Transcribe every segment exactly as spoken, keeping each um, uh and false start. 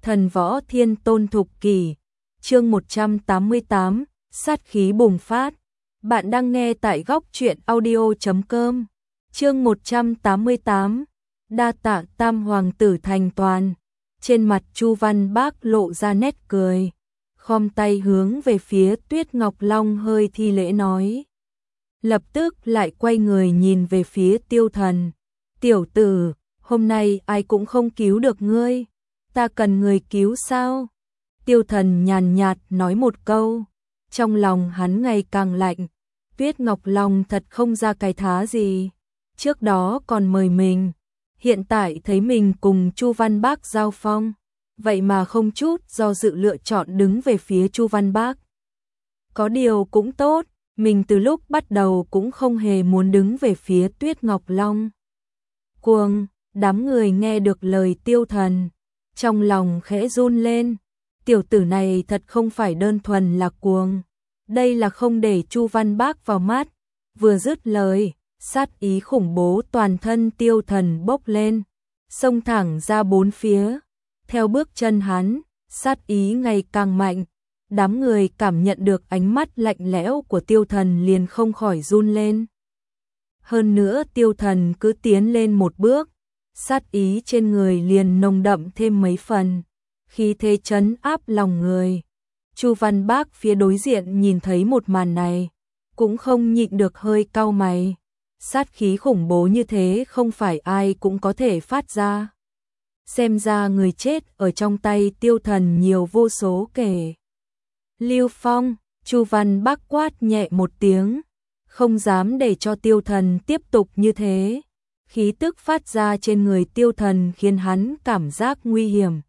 Thần võ thiên tôn thục kỷ, chương một trăm tám mươi tám, sát khí bùng phát. Bạn đang nghe tại góc truyện audio chấm com. Chương một trăm tám mươi tám, đa tạ tam hoàng tử thành toàn. Trên mặt Chu Văn Bác lộ ra nét cười, khom tay hướng về phía Tuyết Ngọc Long hơi thi lễ nói. Lập tức lại quay người nhìn về phía Tiêu Thần. Tiểu tử, hôm nay ai cũng không cứu được ngươi, ta cần người cứu sao? Tiêu Thần nhàn nhạt nói một câu, trong lòng hắn ngày càng lạnh. Tuyết Ngọc Long thật không ra cái thá gì, trước đó còn mời mình, hiện tại thấy mình cùng Chu Văn Bác giao phong, vậy mà không chút do dự lựa chọn đứng về phía Chu Văn Bác. Có điều cũng tốt, mình từ lúc bắt đầu cũng không hề muốn đứng về phía Tuyết Ngọc Long. Cuồng, đám người nghe được lời Tiêu Thần, trong lòng khẽ run lên, tiểu tử này thật không phải đơn thuần là cuồng, đây là không để Chu Văn Bác vào mắt. Vừa dứt lời, sát ý khủng bố toàn thân Tiêu Thần bốc lên, xông thẳng ra bốn phía. Theo bước chân hắn, sát ý ngày càng mạnh, đám người cảm nhận được ánh mắt lạnh lẽo của Tiêu Thần liền không khỏi run lên. Hơn nữa Tiêu Thần cứ tiến lên một bước, sát ý trên người liền nồng đậm thêm mấy phần, khí thế trấn áp lòng người. Chu Văn Bác phía đối diện nhìn thấy một màn này, cũng không nhịn được hơi cau mày. Sát khí khủng bố như thế không phải ai cũng có thể phát ra. Xem ra người chết ở trong tay Tiêu Thần nhiều vô số kể. Lưu Phong, Chu Văn Bác quát nhẹ một tiếng, không dám để cho Tiêu Thần tiếp tục như thế. Khí tức phát ra trên người Tiêu Thần khiến hắn cảm giác nguy hiểm.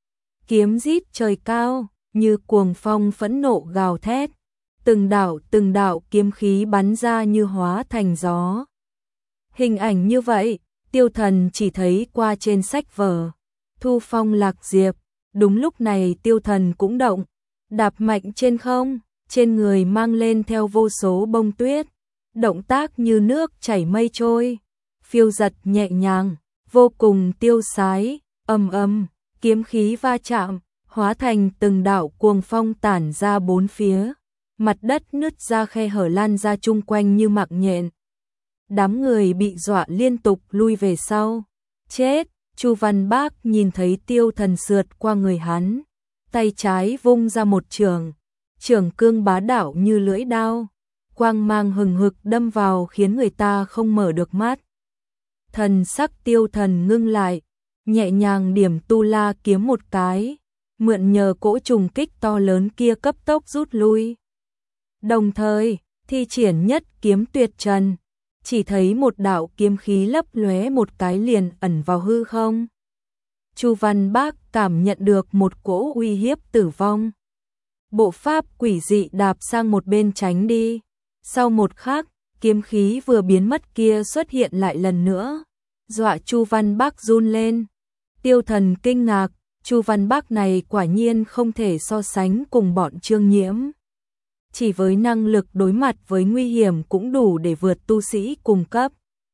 Kiếm rít trời cao, như cuồng phong phẫn nộ gào thét, từng đạo từng đạo kiếm khí bắn ra như hóa thành gió. Hình ảnh như vậy, Tiêu Thần chỉ thấy qua trên sách vở. Thu phong lạc diệp, đúng lúc này Tiêu Thần cũng động, đạp mạnh trên không, trên người mang lên theo vô số bông tuyết, động tác như nước chảy mây trôi, phiêu giật nhẹ nhàng, vô cùng tiêu sái. Ầm ầm, kiếm khí va chạm, hóa thành từng đạo cuồng phong tản ra bốn phía, mặt đất nứt ra khe hở lan ra chung quanh như mạng nhện. Đám người bị dọa liên tục lui về sau. Chết! Chu Văn Bác nhìn thấy Tiêu Thần sượt qua người hắn, tay trái vung ra một chưởng, chưởng cương bá đạo như lưỡi đao, quang mang hừng hực đâm vào khiến người ta không mở được mắt. Thần sắc Tiêu Thần ngưng lại, nhẹ nhàng điểm tu la kiếm một cái, mượn nhờ cỗ trùng kích to lớn kia cấp tốc rút lui. Đồng thời, thi triển nhất kiếm tuyệt trần, chỉ thấy một đạo kiếm khí lấp lóe một cái liền ẩn vào hư không. Chu Văn Bác cảm nhận được một cỗ uy hiếp tử vong. Bộ pháp quỷ dị đạp sang một bên tránh đi. Sau một khắc, kiếm khí vừa biến mất kia xuất hiện lại lần nữa, dọa Chu Văn Bác run lên. Tiêu Thần kinh ngạc, Chu Văn Bác này quả nhiên không thể so sánh cùng bọn Trương Nhiễm. Chỉ với năng lực đối mặt với nguy hiểm cũng đủ để vượt tu sĩ cùng cấp.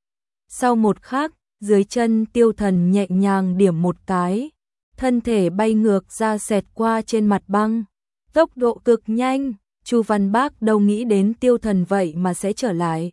Sau một khắc, dưới chân Tiêu Thần nhẹ nhàng điểm một cái, thân thể bay ngược ra xẹt qua trên mặt băng. Tốc độ cực nhanh, Chu Văn Bác đâu nghĩ đến Tiêu Thần vậy mà sẽ trở lại.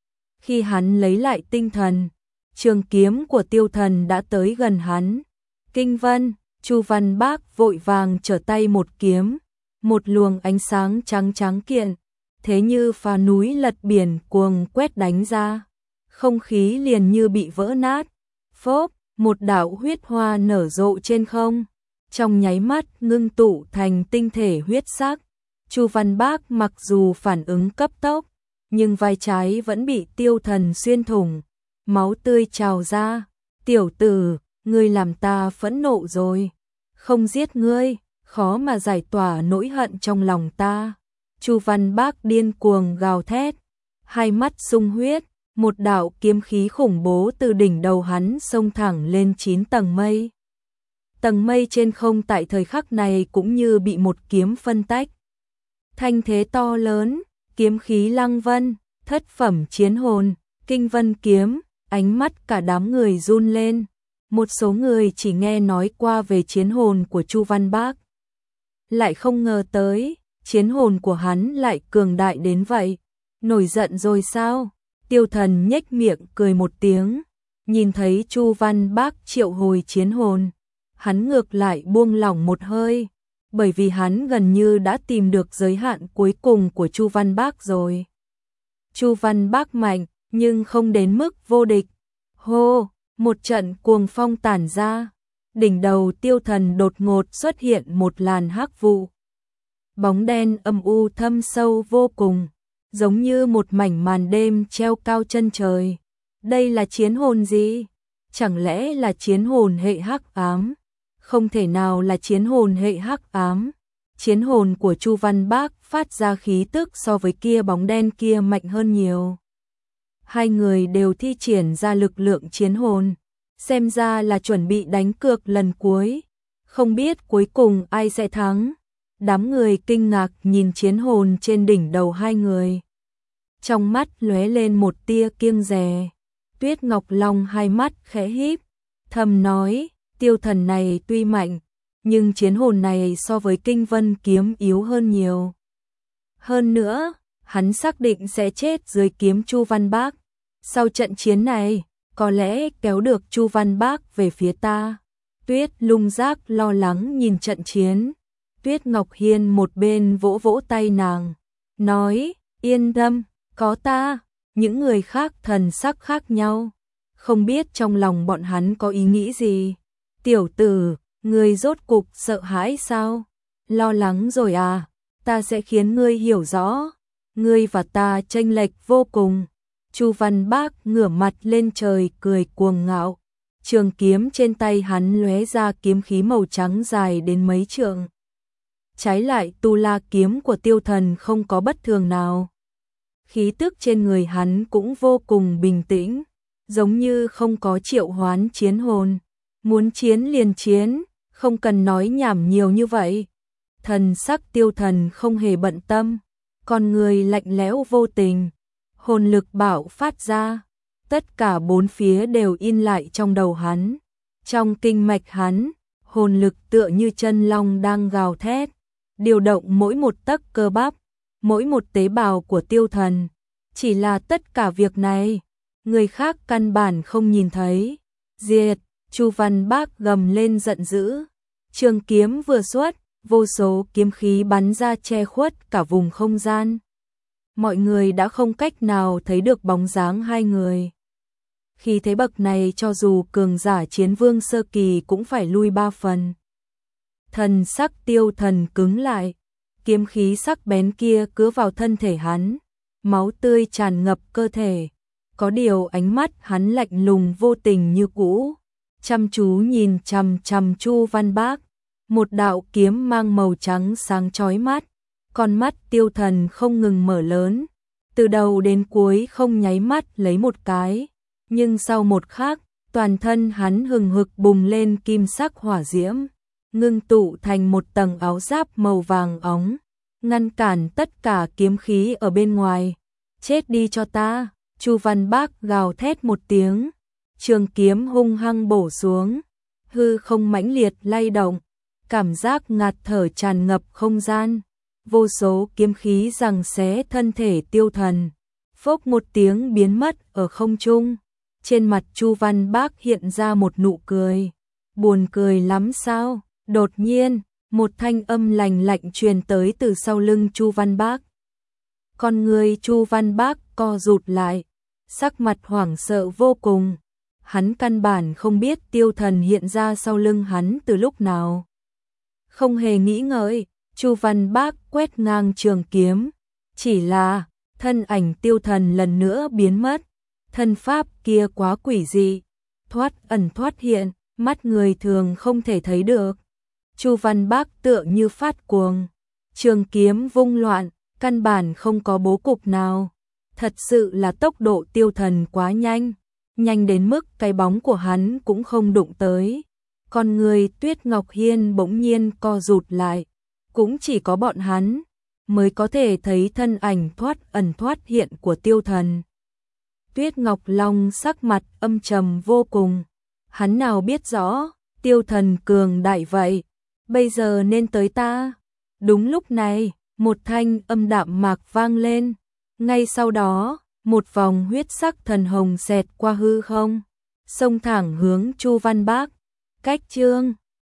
Khi hắn lấy lại tinh thần, trường kiếm của Tiêu Thần đã tới gần hắn. Kinh vân, Chu Văn Bác vội vàng trở tay một kiếm. Một luồng ánh sáng trắng trắng kiện, thế như phá núi lật biển cuồng quét đánh ra, không khí liền như bị vỡ nát. Phốp, một đạo huyết hoa nở rộ trên không, trong nháy mắt ngưng tụ thành tinh thể huyết sắc. Chu Văn Bác mặc dù phản ứng cấp tốc, nhưng vai trái vẫn bị Tiêu Thần xuyên thủng, máu tươi trào ra. Tiểu tử, ngươi làm ta phẫn nộ rồi, không giết ngươi khó mà giải tỏa nỗi hận trong lòng ta. Chu Văn Bác điên cuồng gào thét, hai mắt sung huyết, một đạo kiếm khí khủng bố từ đỉnh đầu hắn xông thẳng lên chín tầng mây. Tầng mây trên không tại thời khắc này cũng như bị một kiếm phân tách. Thanh thế to lớn, kiếm khí lăng vân, thất phẩm chiến hồn, kinh vân kiếm, ánh mắt cả đám người run lên. Một số người chỉ nghe nói qua về chiến hồn của Chu Văn Bác, lại không ngờ tới, chiến hồn của hắn lại cường đại đến vậy. Nổi giận rồi sao? Tiêu Thần nhếch miệng cười một tiếng, nhìn thấy Chu Văn Bác triệu hồi chiến hồn, hắn ngược lại buông lỏng một hơi, bởi vì hắn gần như đã tìm được giới hạn cuối cùng của Chu Văn Bác rồi. Chu Văn Bác mạnh, nhưng không đến mức vô địch. Hô, một trận cuồng phong tản ra, đỉnh đầu Tiêu Thần đột ngột xuất hiện một làn hắc vụ. Bóng đen âm u thâm sâu vô cùng, giống như một mảnh màn đêm treo cao chân trời. Đây là chiến hồn gì? Chẳng lẽ là chiến hồn hệ hắc ám? Không thể nào là chiến hồn hệ hắc ám. Chiến hồn của Chu Văn Bác phát ra khí tức so với kia bóng đen kia mạnh hơn nhiều. Hai người đều thi triển ra lực lượng chiến hồn, xem ra là chuẩn bị đánh cược lần cuối. Không biết cuối cùng ai sẽ thắng. Đám người kinh ngạc nhìn chiến hồn trên đỉnh đầu hai người. Trong mắt lóe lên một tia kiêng dè. Tuyết Ngọc Long hai mắt khẽ híp, thầm nói, Tiêu Thần này tuy mạnh, nhưng chiến hồn này so với Kinh Vân kiếm yếu hơn nhiều. Hơn nữa, hắn xác định sẽ chết dưới kiếm Chu Văn Bác. Sau trận chiến này, có lẽ kéo được Chu Văn Bác về phía ta. Tuyết Lung Giác lo lắng nhìn trận chiến. Tuyết Ngọc Hiên một bên vỗ vỗ tay nàng, nói, yên tâm, có ta. Những người khác thần sắc khác nhau, không biết trong lòng bọn hắn có ý nghĩ gì. Tiểu tử, ngươi rốt cục sợ hãi sao? Lo lắng rồi à? Ta sẽ khiến ngươi hiểu rõ. Ngươi và ta chênh lệch vô cùng. Chu Văn Bác ngửa mặt lên trời cười cuồng ngạo. Trường kiếm trên tay hắn lóe ra kiếm khí màu trắng dài đến mấy trượng. Trái lại tu la kiếm của Tiêu Thần không có bất thường nào. Khí tức trên người hắn cũng vô cùng bình tĩnh, giống như không có triệu hoán chiến hồn. Muốn chiến liền chiến, không cần nói nhảm nhiều như vậy. Thần sắc Tiêu Thần không hề bận tâm, con người lạnh lẽo vô tình, hồn lực bạo phát ra, tất cả bốn phía đều in lại trong đầu hắn. Trong kinh mạch hắn, hồn lực tựa như chân long đang gào thét, điều động mỗi một tấc cơ bắp, mỗi một tế bào của Tiêu Thần. Chỉ là tất cả việc này, người khác căn bản không nhìn thấy. Diệt, Chu Văn Bác gầm lên giận dữ. Trường kiếm vừa xuất, vô số kiếm khí bắn ra che khuất cả vùng không gian. Mọi người đã không cách nào thấy được bóng dáng hai người. Khi thế bậc này cho dù cường giả chiến vương sơ kỳ cũng phải lui ba phần. Thần sắc Tiêu Thần cứng lại, kiếm khí sắc bén kia cứa vào thân thể hắn, máu tươi tràn ngập cơ thể. Có điều ánh mắt hắn lạnh lùng vô tình như cũ, chăm chú nhìn chằm chằm Chu Văn Bác. Một đạo kiếm mang màu trắng sáng chói mắt, con mắt Tiêu Thần không ngừng mở lớn, từ đầu đến cuối không nháy mắt lấy một cái, nhưng sau một khắc, toàn thân hắn hừng hực bùng lên kim sắc hỏa diễm, ngưng tụ thành một tầng áo giáp màu vàng óng, ngăn cản tất cả kiếm khí ở bên ngoài. Chết đi cho ta! Chu Văn Bác gào thét một tiếng, trường kiếm hung hăng bổ xuống, hư không mãnh liệt lay động, cảm giác ngạt thở tràn ngập không gian, vô số kiếm khí giằng xé thân thể Tiêu Thần, phốc một tiếng biến mất ở không trung. Trên mặt Chu Văn Bác hiện ra một nụ cười, buồn cười lắm sao? Đột nhiên, một thanh âm lành lạnh truyền tới từ sau lưng Chu Văn Bác. Con người Chu Văn Bác co rụt lại, sắc mặt hoảng sợ vô cùng. Hắn căn bản không biết Tiêu Thần hiện ra sau lưng hắn từ lúc nào. Không hề nghĩ ngợi, Chu Văn Bác quét ngang trường kiếm. Chỉ là, thân ảnh Tiêu Thần lần nữa biến mất. Thân pháp kia quá quỷ dị, thoát ẩn thoát hiện, mắt người thường không thể thấy được. Chu Văn Bác tựa như phát cuồng, trường kiếm vung loạn, căn bản không có bố cục nào. Thật sự là tốc độ Tiêu Thần quá nhanh, nhanh đến mức cái bóng của hắn cũng không đụng tới. Con người Tuyết Ngọc Hiên bỗng nhiên co rụt lại, cũng chỉ có bọn hắn mới có thể thấy thân ảnh thoát ẩn thoát hiện của Tiêu Thần. Tuyết Ngọc Long sắc mặt âm trầm vô cùng, hắn nào biết rõ, tiêu thần cường đại vậy, bây giờ nên tới ta. Đúng lúc này, một thanh âm đạm mạc vang lên, ngay sau đó, một vòng huyết sắc thần hồng xẹt qua hư không, xông thẳng hướng Chu Văn Bác. Cách chương